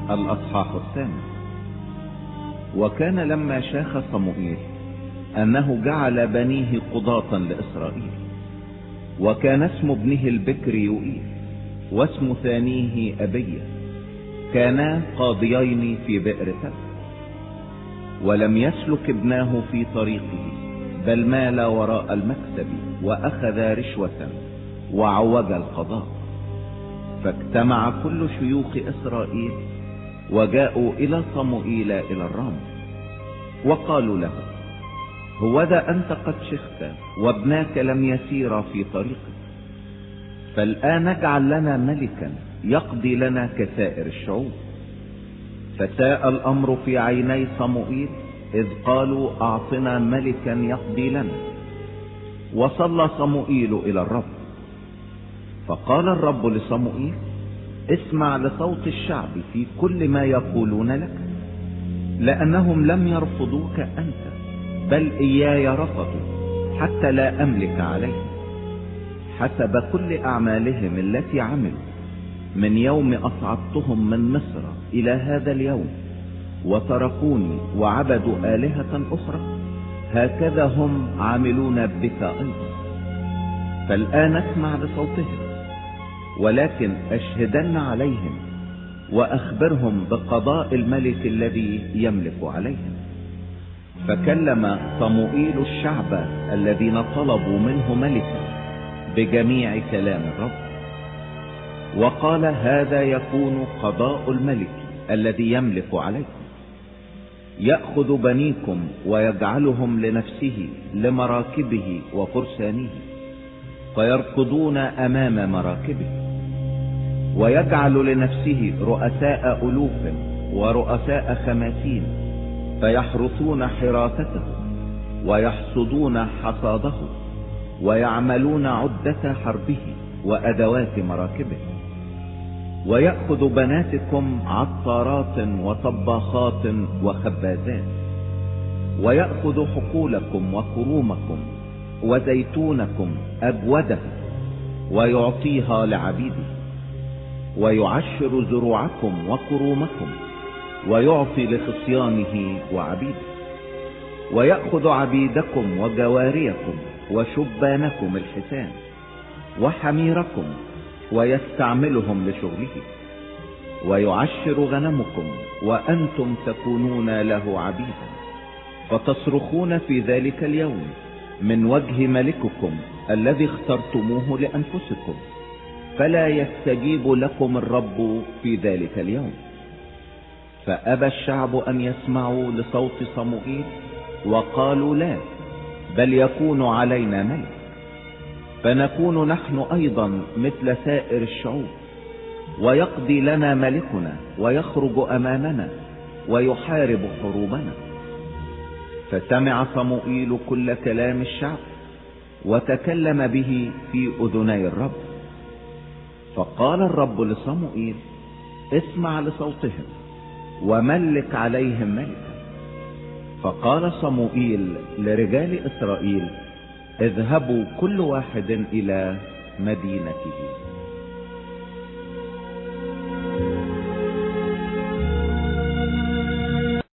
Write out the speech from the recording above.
الأصحاح 8. وكان لما شاخ صموئيل أنه جعل بنيه قضاة لإسرائيل، وكان اسم ابنه البكر يوئيل واسم ثانيه أبية، كانا قاضيين في بئر تبع. ولم يسلك ابناه في طريقه، بل مال وراء المكتب وأخذ رشوة وعوج القضاء. فاجتمع كل شيوخ إسرائيل وجاءوا إلى صموئيل إلى الرام، وقالوا له: هوذا أنت قد شخت وابناك لم يسير في طريقك، فالآن اجعل لنا ملكا يقضي لنا كسائر الشعوب. فساء الأمر في عيني صموئيل إذ قالوا: أعطنا ملكا يقضي لنا. وصلى صموئيل إلى الرب، فقال الرب لصموئيل: اسمع لصوت الشعب في كل ما يقولون لك، لأنهم لم يرفضوك أنت، بل إياي رفضوا، حتى لا أملك عليهم، حسب كل أعمالهم التي عملوا من يوم أصعدتهم من مصر إلى هذا اليوم، وتركوني وعبدوا آلهة أخرى، هكذا هم عاملون بك أيضا. فالآن اسمع لصوتهم، ولكن أشهدن عليهم وأخبرهم بقضاء الملك الذي يملك عليهم. فكلم صموئيل الشعب الذين طلبوا منه ملكا بجميع كلام الرب، وقال: هذا يكون قضاء الملك الذي يملك عليكم: يأخذ بنيكم ويجعلهم لنفسه لمراكبه وفرسانه، فيركضون أمام مراكبه، ويجعل لنفسه رؤساء ألوف ورؤساء خماسين، فيحرثون حراثته ويحصدون حصاده، ويعملون عدة حربه وأدوات مراكبه. ويأخذ بناتكم عطارات وطباخات وخبازات، ويأخذ حقولكم وكرومكم وزيتونكم أبوده ويعطيها لعبيده، ويعشر زروعكم وكرومكم ويعطي لخصيانه وعبيده. ويأخذ عبيدكم وجواريكم وشبانكم الحسان وحميركم ويستعملهم لشغله، ويعشر غنمكم وأنتم تكونون له عبيدا. فتصرخون في ذلك اليوم من وجه ملككم الذي اخترتموه لأنفسكم، فلا يستجيب لكم الرب في ذلك اليوم. فأبى الشعب أن يسمعوا لصوت صموئيل، وقالوا: لا، بل يكون علينا ملك، فنكون نحن أيضا مثل سائر الشعوب، ويقضي لنا ملكنا ويخرج أمامنا ويحارب حروبنا. فسمع صموئيل كل كلام الشعب وتكلم به في أذني الرب. فقال الرب لصموئيل: اسمع لصوتهم وملك عليهم ملكا. فقال صموئيل لرجال إسرائيل: اذهبوا كل واحد إلى مدينته.